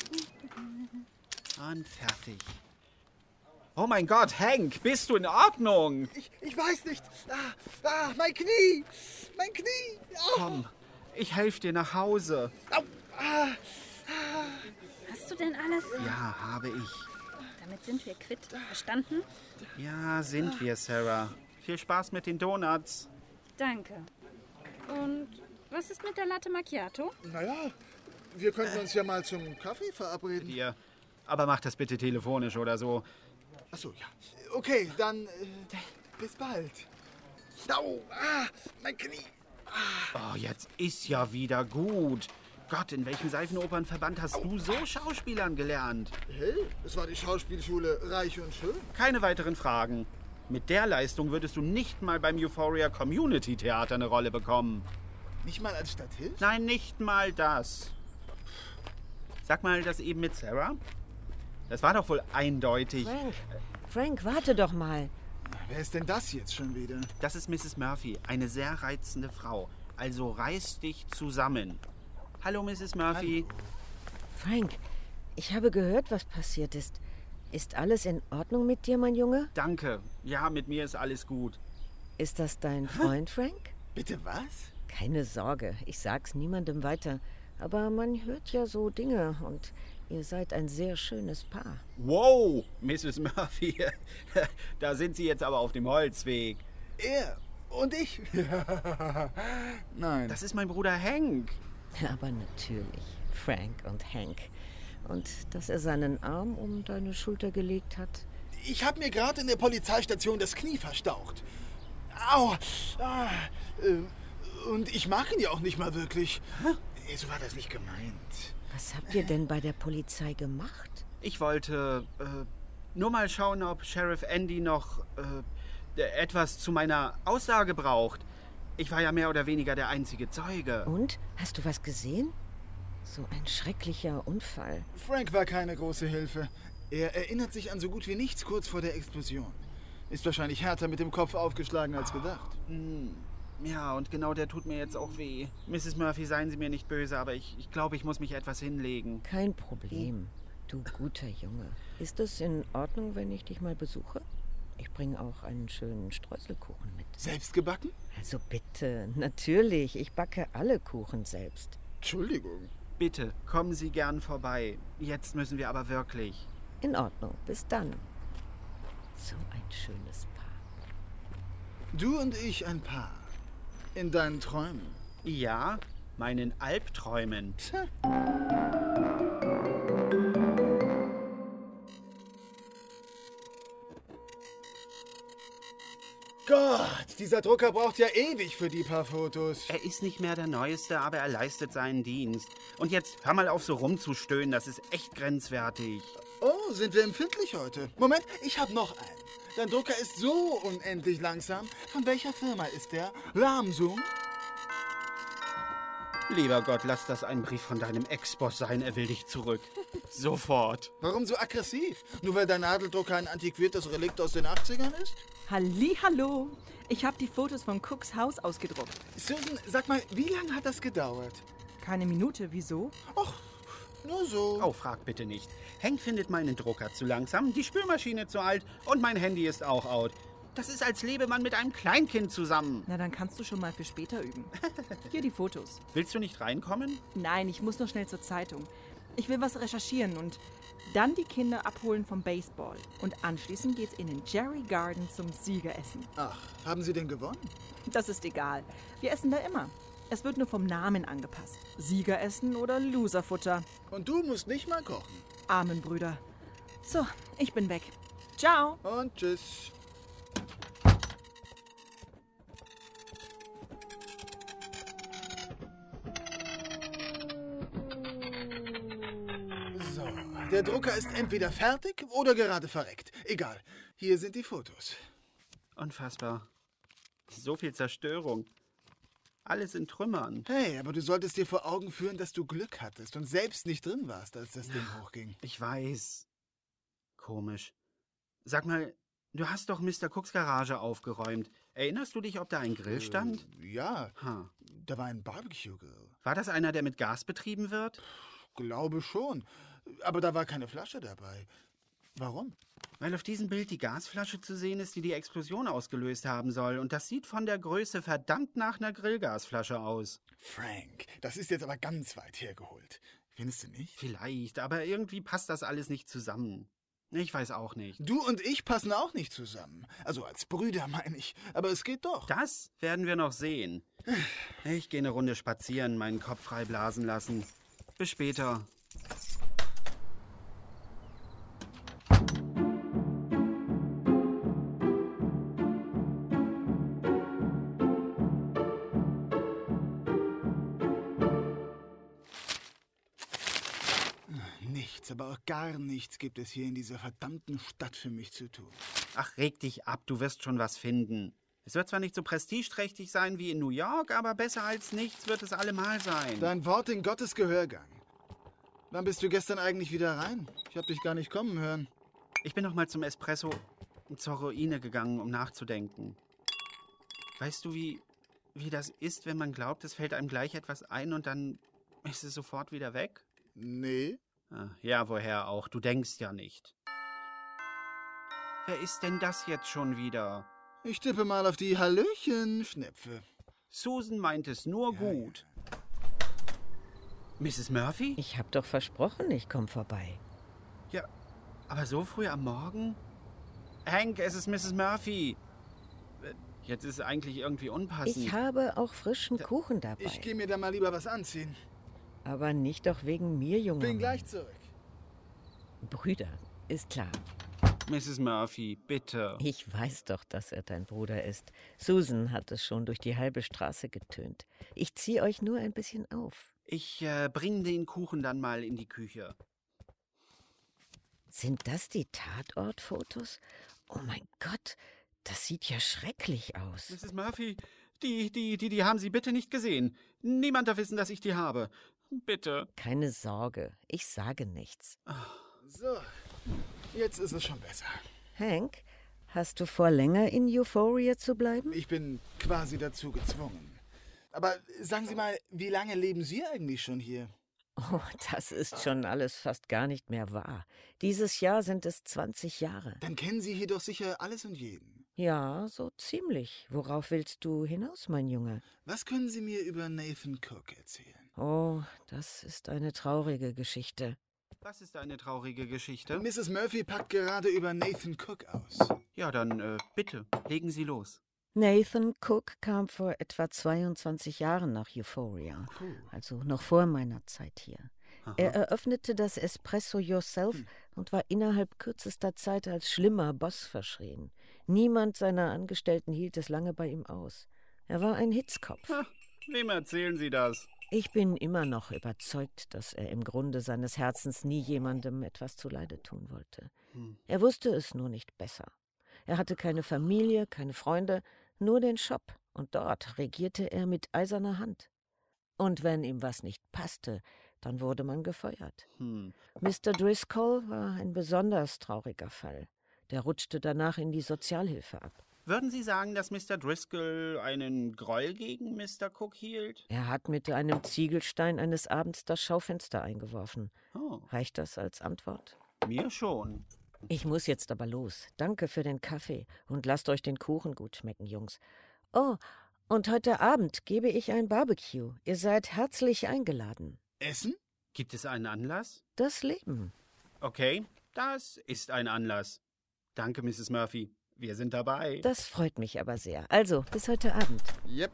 Und fertig. Oh mein Gott, Hank, bist du in Ordnung? Ich, ich weiß nicht. Ah, ah, mein Knie! Mein Knie! Ah, Komm, ich helfe dir nach Hause. au, ah. Hast du denn alles? Ja, habe ich. Damit sind wir quitt. Verstanden? Ja, sind wir, Sarah. Viel Spaß mit den Donuts. Danke. Und was ist mit der Latte Macchiato? Naja, wir könnten uns ja mal zum Kaffee verabreden. Dir. Aber mach das bitte telefonisch oder so. Achso, ja. Okay, dann äh, bis bald. Au, ah, mein Knie. Oh, jetzt ist ja wieder gut. Gott, in welchem Seifenopernverband hast du so Schauspielern gelernt? Hey, es war die Schauspielschule Reich und Schön. Keine weiteren Fragen. Mit der Leistung würdest du nicht mal beim Euphoria Community Theater eine Rolle bekommen. Nicht mal als Statist? Nein, nicht mal das. Sag mal, das eben mit Sarah? Das war doch wohl eindeutig. Frank, Frank, warte doch mal. Wer ist denn das jetzt schon wieder? Das ist Misses Murphy, eine sehr reizende Frau. Also reiß dich zusammen. Hallo, Misses Murphy. Hallo. Frank, ich habe gehört, was passiert ist. Ist alles in Ordnung mit dir, mein Junge? Danke. Ja, mit mir ist alles gut. Ist das dein Freund, Frank? Bitte was? Keine Sorge, ich sag's niemandem weiter. Aber man hört ja so Dinge und ihr seid ein sehr schönes Paar. Wow, Misses Murphy. Da sind Sie jetzt aber auf dem Holzweg. Er. Und ich? Nein. Das ist mein Bruder Hank. Aber natürlich, Frank und Hank. Und dass er seinen Arm um deine Schulter gelegt hat? Ich habe mir gerade in der Polizeistation das Knie verstaucht. Au! Ah, äh, und ich mag ihn ja auch nicht mal wirklich. Hä? So war das nicht gemeint. Was habt ihr denn bei der Polizei gemacht? Ich wollte äh, nur mal schauen, ob Sheriff Andy noch äh, etwas zu meiner Aussage braucht. Ich war ja mehr oder weniger der einzige Zeuge. Und? Hast du was gesehen? So ein schrecklicher Unfall. Frank war keine große Hilfe. Er erinnert sich an so gut wie nichts kurz vor der Explosion. Ist wahrscheinlich härter mit dem Kopf aufgeschlagen als gedacht. Ja, und genau der tut mir jetzt auch weh. Misses Murphy, seien Sie mir nicht böse, aber ich, ich glaube, ich muss mich etwas hinlegen. Kein Problem, du guter Junge. Ist es in Ordnung, wenn ich dich mal besuche? Ich bringe auch einen schönen Streuselkuchen mit. Selbst gebacken? Also bitte, natürlich. Ich backe alle Kuchen selbst. Entschuldigung. Bitte, kommen Sie gern vorbei. Jetzt müssen wir aber wirklich. In Ordnung, bis dann. So ein schönes Paar. Du und ich ein Paar. In deinen Träumen. Ja, meinen Albträumen. Gott, dieser Drucker braucht ja ewig für die paar Fotos. Er ist nicht mehr der Neueste, aber er leistet seinen Dienst. Und jetzt hör mal auf, so rumzustöhnen, das ist echt grenzwertig. Oh, sind wir empfindlich heute? Moment, ich hab noch einen. Dein Drucker ist so unendlich langsam. Von welcher Firma ist der? Lamsung? Lieber Gott, lass das ein Brief von deinem Ex-Boss sein, er will dich zurück. Sofort. Warum so aggressiv? Nur weil dein Nadeldrucker ein antiquiertes Relikt aus den achtzigern ist? Hallihallo! Ich habe die Fotos von Cooks Haus ausgedruckt. Susan, sag mal, wie lange hat das gedauert? Keine Minute, wieso? Och, nur so. Oh, frag bitte nicht. Hank findet meinen Drucker zu langsam, die Spülmaschine zu alt und mein Handy ist auch out. Das ist, als lebe man mit einem Kleinkind zusammen. Na, dann kannst du schon mal für später üben. Hier die Fotos. Willst du nicht reinkommen? Nein, ich muss noch schnell zur Zeitung. Ich will was recherchieren und dann die Kinder abholen vom Baseball. Und anschließend geht's in den Jerry Garden zum Siegeressen. Ach, haben Sie denn gewonnen? Das ist egal. Wir essen da immer. Es wird nur vom Namen angepasst. Siegeressen oder Loserfutter. Und du musst nicht mal kochen. Amen, Brüder. So, ich bin weg. Ciao. Und tschüss. So, der Drucker ist entweder fertig oder gerade verreckt. Egal, hier sind die Fotos. Unfassbar. So viel Zerstörung. Alles in Trümmern. Hey, aber du solltest dir vor Augen führen, dass du Glück hattest und selbst nicht drin warst, als das Ding hochging. Ich weiß. Komisch. Sag mal, du hast doch Mister Cooks Garage aufgeräumt. Erinnerst du dich, ob da ein Grill stand? Äh, ja, Ha. da war ein Barbecue-Grill. War das einer, der mit Gas betrieben wird? Glaube schon. Aber da war keine Flasche dabei. Warum? Weil auf diesem Bild die Gasflasche zu sehen ist, die die Explosion ausgelöst haben soll. Und das sieht von der Größe verdammt nach einer Grillgasflasche aus. Frank, das ist jetzt aber ganz weit hergeholt. Findest du nicht? Vielleicht, aber irgendwie passt das alles nicht zusammen. Ich weiß auch nicht. Du und ich passen auch nicht zusammen. Also als Brüder meine ich. Aber es geht doch. Das werden wir noch sehen. Ich gehe eine Runde spazieren, meinen Kopf frei blasen lassen. Bis später. Nichts, aber auch gar nichts gibt es hier in dieser verdammten Stadt für mich zu tun. Ach, reg dich ab, du wirst schon was finden. Es wird zwar nicht so prestigeträchtig sein wie in New York, aber besser als nichts wird es allemal sein. Dein Wort in Gottes Gehörgang. Wann bist du gestern eigentlich wieder rein? Ich hab dich gar nicht kommen hören. Ich bin noch mal zum Espresso zur Ruine gegangen, um nachzudenken. Weißt du, wie, wie das ist, wenn man glaubt, es fällt einem gleich etwas ein und dann ist es sofort wieder weg? Nee. Ah, ja, woher auch? Du denkst ja nicht. Wer ist denn das jetzt schon wieder? Ich tippe mal auf die Hallöchen-Schnepfe. Susan meint es nur Ja, gut. Misses Murphy? Ich hab doch versprochen, ich komm vorbei. Ja, aber so früh am Morgen? Hank, es ist Misses Murphy. Äh, Jetzt ist es eigentlich irgendwie unpassend. Ich habe auch frischen Kuchen dabei. Ich gehe mir da mal lieber was anziehen. Aber nicht doch wegen mir, Junge. Bin gleich zurück. Brüder, ist klar. Misses Murphy, bitte. Ich weiß doch, dass er dein Bruder ist. Susan hat es schon durch die halbe Straße getönt. Ich ziehe euch nur ein bisschen auf. Ich äh, bring den Kuchen dann mal in die Küche. Sind das die Tatortfotos? Oh mein Gott, das sieht ja schrecklich aus. Misses Murphy, die, die, die, die haben Sie bitte nicht gesehen. Niemand darf wissen, dass ich die habe. Bitte. Keine Sorge, ich sage nichts. So, jetzt ist es schon besser. Hank, hast du vor, länger in Euphoria zu bleiben? Ich bin quasi dazu gezwungen. Aber sagen Sie mal, wie lange leben Sie eigentlich schon hier? Oh, das ist schon alles fast gar nicht mehr wahr. Dieses Jahr sind es zwanzig Jahre. Dann kennen Sie hier doch sicher alles und jeden. Ja, so ziemlich. Worauf willst du hinaus, mein Junge? Was können Sie mir über Nathan Cook erzählen? Oh, das ist eine traurige Geschichte. Was ist eine traurige Geschichte? Misses Murphy packt gerade über Nathan Cook aus. Ja, dann äh, bitte, legen Sie los. Nathan Cook kam vor etwa zweiundzwanzig Jahren nach Euphoria, Puh. also noch vor meiner Zeit hier. Aha. Er eröffnete das Espresso Yourself Hm. und war innerhalb kürzester Zeit als schlimmer Boss verschrien. Niemand seiner Angestellten hielt es lange bei ihm aus. Er war ein Hitzkopf. Ha, wem erzählen Sie das? Ich bin immer noch überzeugt, dass er im Grunde seines Herzens nie jemandem etwas zuleide tun wollte. Hm. Er wusste es nur nicht besser. Er hatte keine Familie, keine Freunde, nur den Shop, und dort regierte er mit eiserner Hand. Und wenn ihm was nicht passte, dann wurde man gefeuert. Hm. Mister Driscoll war ein besonders trauriger Fall. Der rutschte danach in die Sozialhilfe ab. Würden Sie sagen, dass Mister Driscoll einen Groll gegen Mister Cook hielt? Er hat mit einem Ziegelstein eines Abends das Schaufenster eingeworfen. Oh, Reicht das als Antwort? mir schon. Ich muss jetzt aber los. Danke für den Kaffee und lasst euch den Kuchen gut schmecken, Jungs. Oh, und heute Abend gebe ich ein Barbecue. Ihr seid herzlich eingeladen. Essen? Gibt es einen Anlass? Das Leben. Okay, das ist ein Anlass. Danke, Misses Murphy. Wir sind dabei. Das freut mich aber sehr. Also, bis heute Abend. Yep.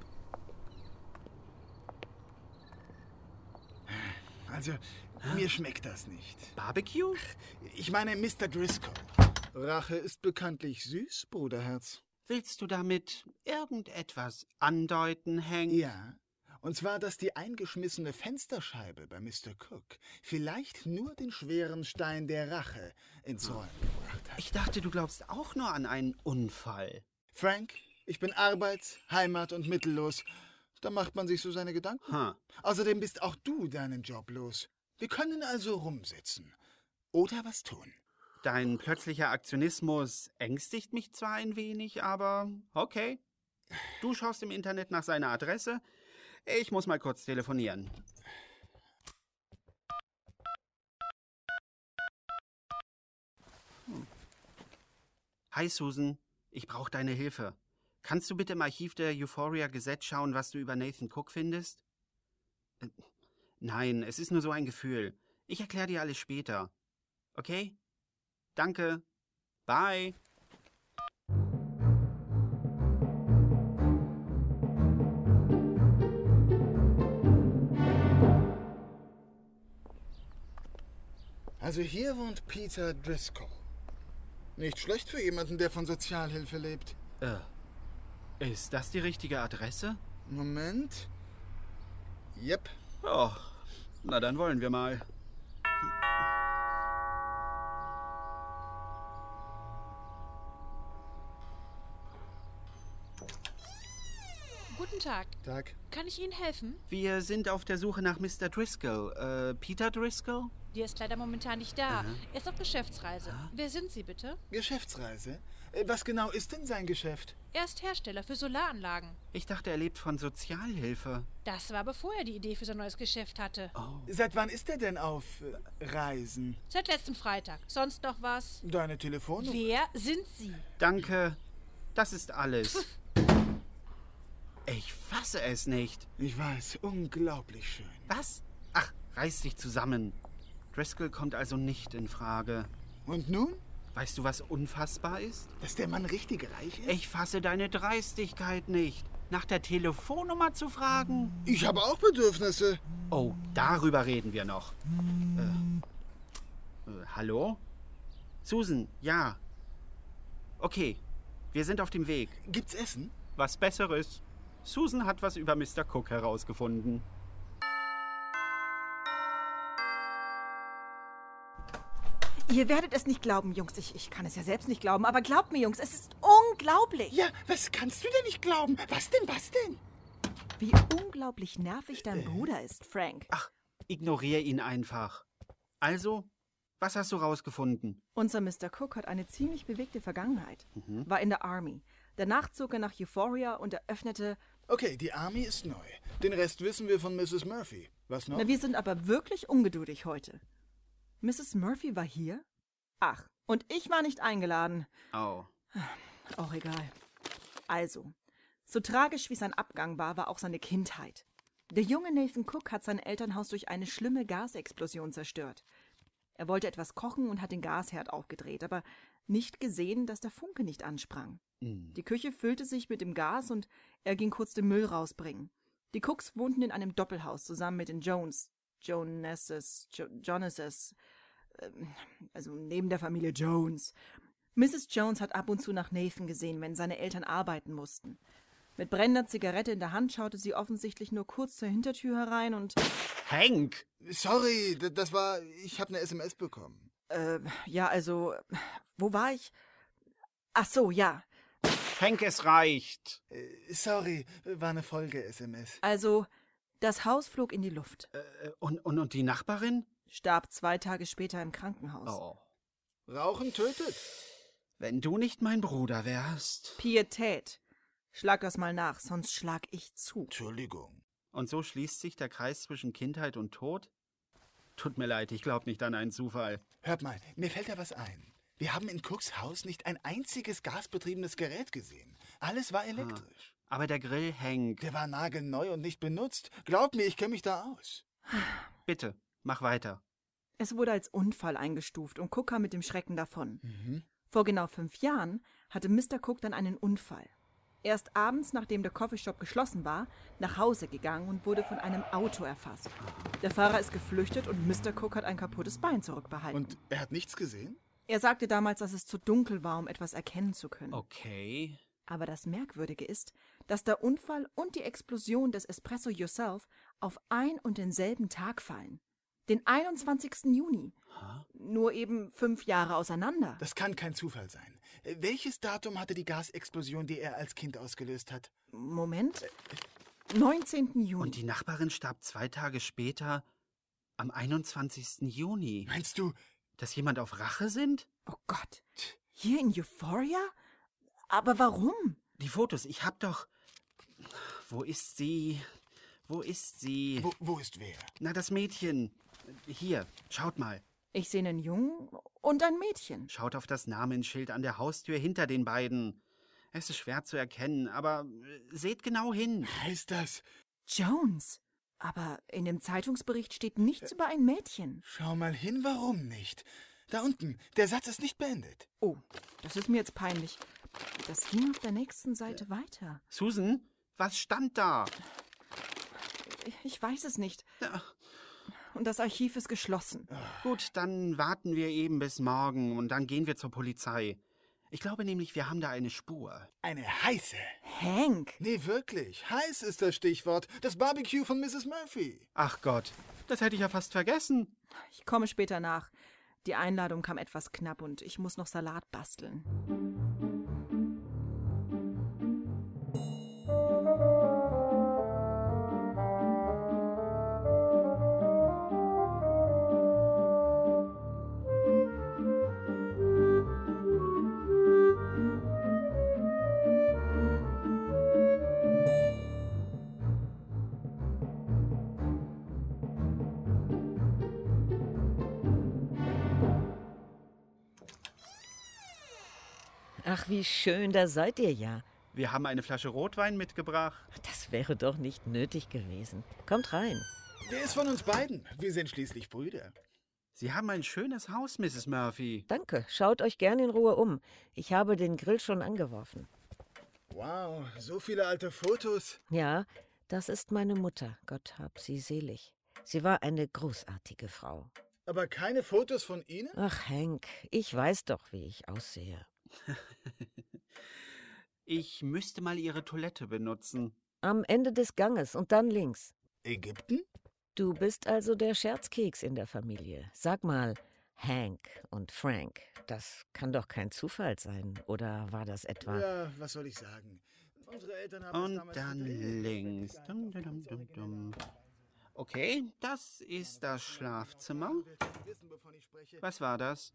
Also, mir schmeckt das nicht. Barbecue? Ich meine, Mister Driscoll. Rache ist bekanntlich süß, Bruderherz. Willst du damit irgendetwas andeuten, Hank? Ja. Und zwar, dass die eingeschmissene Fensterscheibe bei Mister Cook vielleicht nur den schweren Stein der Rache ins Rollen gebracht hat. Ich dachte, du glaubst auch nur an einen Unfall. Frank, ich bin arbeits-, heimat- und mittellos. Da macht man sich so seine Gedanken. Ha. Außerdem bist auch du deinen Job los. Wir können also rumsitzen. Oder was tun. Dein plötzlicher Aktionismus ängstigt mich zwar ein wenig, aber okay. Du schaust im Internet nach seiner Adresse. Ich muss mal kurz telefonieren. Hm. Hi Susan, ich brauche deine Hilfe. Kannst du bitte im Archiv der Euphoria Gazette schauen, was du über Nathan Cook findest? Äh, nein, es ist nur so ein Gefühl. Ich erkläre dir alles später. Okay? Danke. Bye. Also hier wohnt Peter Driscoll. Nicht schlecht für jemanden, der von Sozialhilfe lebt. Äh, ist das die richtige Adresse? Moment. Yep. Oh, na dann wollen wir mal. Guten Tag. Tag. Kann ich Ihnen helfen? Wir sind auf der Suche nach Mister Driscoll. Äh, Peter Driscoll? Der ist leider momentan nicht da. Aha. Er ist auf Geschäftsreise. Ah. Wer sind Sie bitte? Geschäftsreise? Äh, Was genau ist denn sein Geschäft? Er ist Hersteller für Solaranlagen. Ich dachte, er lebt von Sozialhilfe. Das war, bevor er die Idee für sein neues Geschäft hatte. Oh. Seit wann ist er denn auf äh, Reisen? Seit letztem Freitag. Sonst noch was? Deine Telefonnummer? Wer sind Sie? Danke. Das ist alles. Ich fasse es nicht. Ich weiß, unglaublich schön. Was? Ach, reiß dich zusammen. Driscoll kommt also nicht in Frage. Und nun? Weißt du, was unfassbar ist? Dass der Mann richtig reich ist? Ich fasse deine Dreistigkeit nicht. Nach der Telefonnummer zu fragen? Ich habe auch Bedürfnisse. Oh, darüber reden wir noch. Äh, äh, hallo? Susan, ja. Okay, wir sind auf dem Weg. Gibt's Essen? Was Besseres. Susan hat was über Mister Cook herausgefunden. Ihr werdet es nicht glauben, Jungs. Ich, ich kann es ja selbst nicht glauben, aber glaubt mir, Jungs, es ist unglaublich. Ja, was kannst du denn nicht glauben? Was denn, was denn? Wie unglaublich nervig dein Bruder ist, Frank. Ach, ignoriere ihn einfach. Also, was hast du rausgefunden? Unser Mister Cook hat eine ziemlich bewegte Vergangenheit. Mhm. War in der Army. Danach zog er nach Euphoria und eröffnete... Okay, die Army ist neu. Den Rest wissen wir von Missus Murphy. Was noch? Na, wir sind aber wirklich ungeduldig heute. Missus Murphy war hier? Ach, und ich war nicht eingeladen. Oh. Auch egal. Also, so tragisch wie sein Abgang war, war auch seine Kindheit. Der junge Nathan Cook hat sein Elternhaus durch eine schlimme Gasexplosion zerstört. Er wollte etwas kochen und hat den Gasherd aufgedreht, aber nicht gesehen, dass der Funke nicht ansprang. Mhm. Die Küche füllte sich mit dem Gas und er ging kurz den Müll rausbringen. Die Cooks wohnten in einem Doppelhaus zusammen mit den Jones. Joneses, jo Jonases, ähm, also neben der Familie Jones. Missus Jones hat ab und zu nach Nathan gesehen, wenn seine Eltern arbeiten mussten. Mit brennender Zigarette in der Hand schaute sie offensichtlich nur kurz zur Hintertür herein und... Hank! Sorry, d- das war... Ich habe eine S M S bekommen. Äh, ja, also... Wo war ich? Ach so, ja. Hank, es reicht. Äh, sorry, war eine Folge-S M S. Also, das Haus flog in die Luft. Äh, und, und, und die Nachbarin? Starb zwei Tage später im Krankenhaus. Oh. Rauchen tötet. Wenn du nicht mein Bruder wärst. Pietät. Schlag das mal nach, sonst schlag ich zu. Entschuldigung. Und so schließt sich der Kreis zwischen Kindheit und Tod? Tut mir leid, ich glaube nicht an einen Zufall. Hört mal, mir fällt da was ein. Wir haben in Cooks Haus nicht ein einziges gasbetriebenes Gerät gesehen. Alles war elektrisch. Ah, aber der Grill, Hank. Der war nagelneu und nicht benutzt. Glaub mir, ich kenne mich da aus. Bitte, mach weiter. Es wurde als Unfall eingestuft und Cook kam mit dem Schrecken davon. Mhm. Vor genau fünf Jahren hatte Mister Cook dann einen Unfall. Er ist abends, nachdem der Coffeeshop geschlossen war, nach Hause gegangen und wurde von einem Auto erfasst. Der Fahrer ist geflüchtet und Mister Cook hat ein kaputtes Bein zurückbehalten. Und er hat nichts gesehen? Er sagte damals, dass es zu dunkel war, um etwas erkennen zu können. Okay. Aber das Merkwürdige ist, dass der Unfall und die Explosion des Espresso Yourself auf ein und denselben Tag fallen. Den einundzwanzigsten Juni. Huh? Nur eben fünf Jahre auseinander. Das kann kein Zufall sein. Äh, Welches Datum hatte die Gasexplosion, die er als Kind ausgelöst hat? Moment. neunzehnten Juni. Und die Nachbarin starb zwei Tage später am einundzwanzigsten Juni. Meinst du... Dass jemand auf Rache sind? Oh Gott. Hier in Euphoria? Aber warum? Die Fotos, ich hab doch... Wo ist sie? Wo ist sie? Wo, wo ist wer? Na, das Mädchen. Hier, schaut mal. Ich sehe einen Jungen und ein Mädchen. Schaut auf das Namensschild an der Haustür hinter den beiden. Es ist schwer zu erkennen, aber seht genau hin. Heißt das... Jones. Aber in dem Zeitungsbericht steht nichts über ein Mädchen. Schau mal hin, warum nicht? Da unten, der Satz ist nicht beendet. Oh, das ist mir jetzt peinlich. Das ging auf der nächsten Seite weiter. Susan, was stand da? Ich weiß es nicht. Ja. Und das Archiv ist geschlossen. Gut, dann warten wir eben bis morgen und dann gehen wir zur Polizei. Ich glaube nämlich, wir haben da eine Spur. Eine heiße. Hank. Nee, wirklich. Heiß ist das Stichwort. Das Barbecue von Missus Murphy. Ach Gott, das hätte ich ja fast vergessen. Ich komme später nach. Die Einladung kam etwas knapp und ich muss noch Salat basteln. Ach, wie schön, da seid ihr ja. Wir haben eine Flasche Rotwein mitgebracht. Das wäre doch nicht nötig gewesen. Kommt rein. Der ist von uns beiden. Wir sind schließlich Brüder. Sie haben ein schönes Haus, Misses Murphy. Danke, schaut euch gern in Ruhe um. Ich habe den Grill schon angeworfen. Wow, so viele alte Fotos. Ja, das ist meine Mutter, Gott hab sie selig. Sie war eine großartige Frau. Aber keine Fotos von Ihnen? Ach, Hank, ich weiß doch, wie ich aussehe. Ich müsste mal Ihre Toilette benutzen. Am Ende des Ganges und dann links. Ägypten? Du bist also der Scherzkeks in der Familie. Sag mal, Hank und Frank, das kann doch kein Zufall sein, oder war das etwa... Ja, was soll ich sagen? Unsere Eltern haben es Und damals dann verdreht. links. Dum, dum, dum, dum, dum. Okay, das ist das Schlafzimmer. Wissen, wovon ich spreche. Was war das?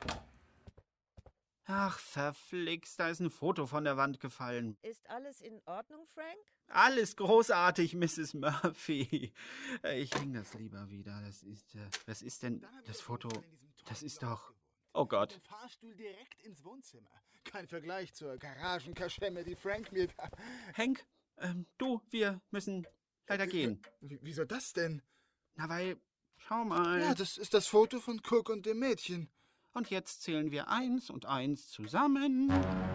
Ach, verflixt, da ist ein Foto von der Wand gefallen. Ist alles in Ordnung, Frank? Alles großartig, Misses Murphy. Äh, Ich hänge das lieber wieder. Das ist, äh, was ist denn Dann hab ich das auf Foto? jeden Fall in diesem tollen Das ist Loft doch... gewohnt. Oh Gott. Mit dem Fahrstuhl direkt ins Wohnzimmer. Kein Vergleich zur Garagenkaschemme, die Frank mir da... Hank, ähm, du, wir müssen leider gehen. Wie, wieso das denn? Na, weil, schau mal. Ja, das ist das Foto von Cook und dem Mädchen. Und jetzt zählen wir eins und eins zusammen.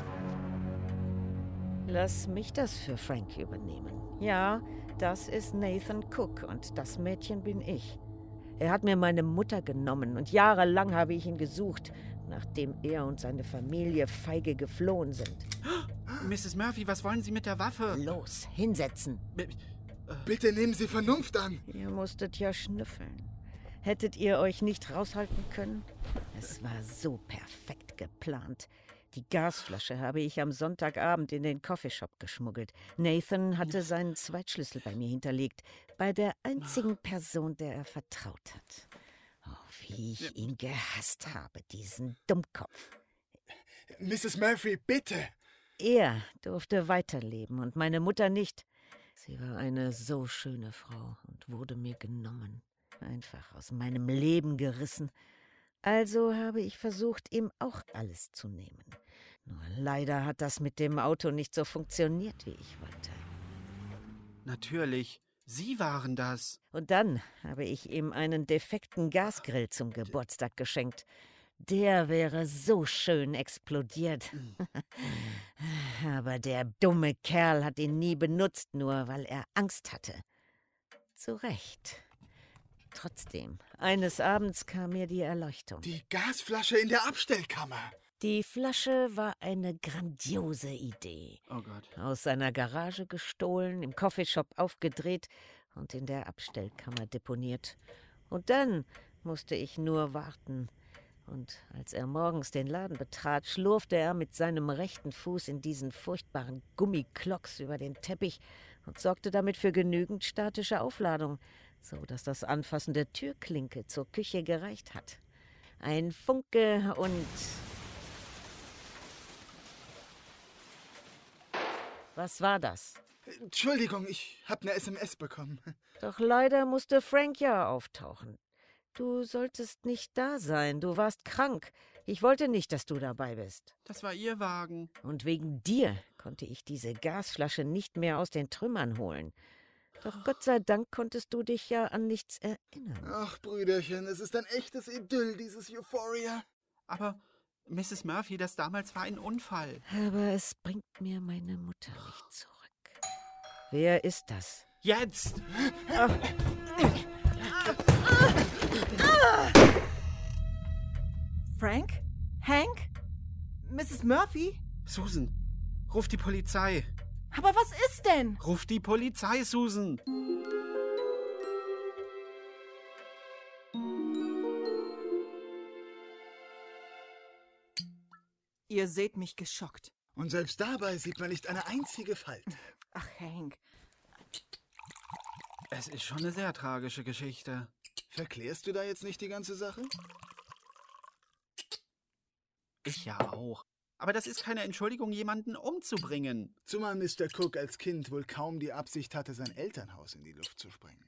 Lass mich das für Frank übernehmen. Ja, das ist Nathan Cook und das Mädchen bin ich. Er hat mir meine Mutter genommen und jahrelang habe ich ihn gesucht, nachdem er und seine Familie feige geflohen sind. Misses Murphy, was wollen Sie mit der Waffe? Los, hinsetzen. Äh, Bitte nehmen Sie Vernunft an. Ihr musstet ja schnüffeln. Hättet ihr euch nicht raushalten können? Es war so perfekt geplant. Die Gasflasche habe ich am Sonntagabend in den Coffeeshop geschmuggelt. Nathan hatte seinen Zweitschlüssel bei mir hinterlegt, bei der einzigen Person, der er vertraut hat. Oh, wie ich ihn gehasst habe, diesen Dummkopf. Misses Murphy, bitte. Er durfte weiterleben und meine Mutter nicht. Sie war eine so schöne Frau und wurde mir genommen. Einfach aus meinem Leben gerissen. Also habe ich versucht, ihm auch alles zu nehmen. Nur leider hat das mit dem Auto nicht so funktioniert, wie ich wollte. Natürlich, Sie waren das. Und dann habe ich ihm einen defekten Gasgrill zum Geburtstag geschenkt. Der wäre so schön explodiert. Aber der dumme Kerl hat ihn nie benutzt, nur weil er Angst hatte. Zu Recht. Trotzdem, eines Abends kam mir die Erleuchtung. Die Gasflasche in der Abstellkammer. Die Flasche war eine grandiose Idee. Oh Gott. Aus seiner Garage gestohlen, im Coffeeshop aufgedreht und in der Abstellkammer deponiert. Und dann musste ich nur warten. Und als er morgens den Laden betrat, schlurfte er mit seinem rechten Fuß in diesen furchtbaren Gummiklocks über den Teppich und sorgte damit für genügend statische Aufladung, so dass das Anfassen der Türklinke zur Küche gereicht hat. Ein Funke und... Was war das? Entschuldigung, ich habe eine S M S bekommen. Doch leider musste Frank ja auftauchen. Du solltest nicht da sein, du warst krank. Ich wollte nicht, dass du dabei bist. Das war Ihr Wagen. Und wegen dir konnte ich diese Gasflasche nicht mehr aus den Trümmern holen. Doch Gott sei Dank konntest du dich ja an nichts erinnern. Ach, Brüderchen, es ist ein echtes Idyll, dieses Euphoria. Aber, Misses Murphy, das damals war ein Unfall. Aber es bringt mir meine Mutter nicht zurück. Wer ist das? Jetzt! Frank? Hank? Misses Murphy? Susan, ruf die Polizei. Aber was ist denn? Ruf die Polizei, Susan. Ihr seht mich geschockt. Und selbst dabei sieht man nicht eine einzige Falte. Ach, Hank. Es ist schon eine sehr tragische Geschichte. Verklärst du da jetzt nicht die ganze Sache? Ich ja auch. Aber das ist keine Entschuldigung, jemanden umzubringen. Zumal Mister Cook als Kind wohl kaum die Absicht hatte, sein Elternhaus in die Luft zu sprengen.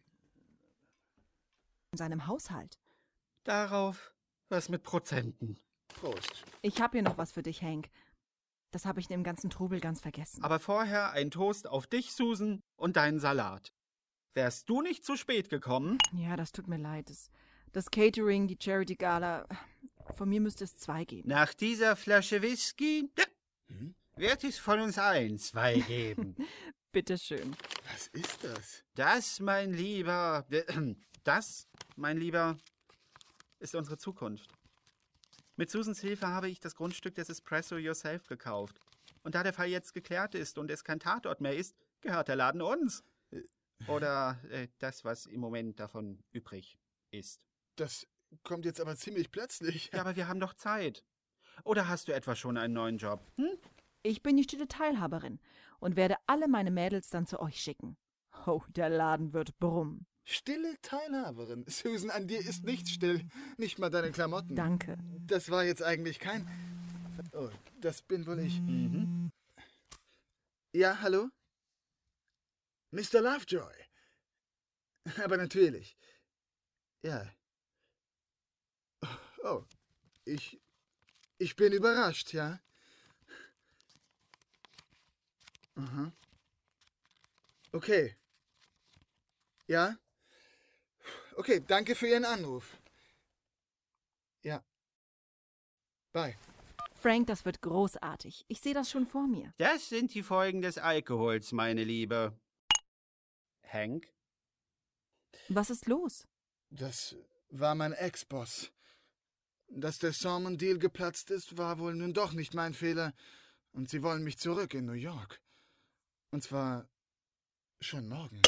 In seinem Haushalt. Darauf was mit Prozenten. Prost. Ich habe hier noch was für dich, Hank. Das habe ich in dem ganzen Trubel ganz vergessen. Aber vorher ein Toast auf dich, Susan, und deinen Salat. Wärst du nicht zu spät gekommen? Ja, das tut mir leid. Das, Das Catering, die Charity-Gala. Von mir müsste es zwei geben. Nach dieser Flasche Whisky hm? wird es von uns allen zwei geben. Bitteschön. Was ist das? Das, mein Lieber, das, mein Lieber, ist unsere Zukunft. Mit Susans Hilfe habe ich das Grundstück des Espresso Yourself gekauft. Und da der Fall jetzt geklärt ist und es kein Tatort mehr ist, gehört der Laden uns. Oder äh, das, was im Moment davon übrig ist. Das kommt jetzt aber ziemlich plötzlich. Ja, aber wir haben doch Zeit. Oder hast du etwa schon einen neuen Job? Hm? Ich bin die stille Teilhaberin und werde alle meine Mädels dann zu euch schicken. Oh, der Laden wird brummen. Stille Teilhaberin. Susan, an dir ist nichts still. Nicht mal deine Klamotten. Danke. Das war jetzt eigentlich kein... Oh, das bin wohl ich. Mhm. Ja, hallo? Mister Lovejoy. Aber natürlich. Ja. Oh, ich... Ich bin überrascht, ja? Aha. Okay. Ja? Okay, danke für Ihren Anruf. Ja. Bye. Frank, das wird großartig. Ich sehe das schon vor mir. Das sind die Folgen des Alkohols, meine Liebe. Hank? Was ist los? Das war mein Ex-Boss. Dass der Salmon-Deal geplatzt ist, war wohl nun doch nicht mein Fehler. Und sie wollen mich zurück in New York. Und zwar schon morgen.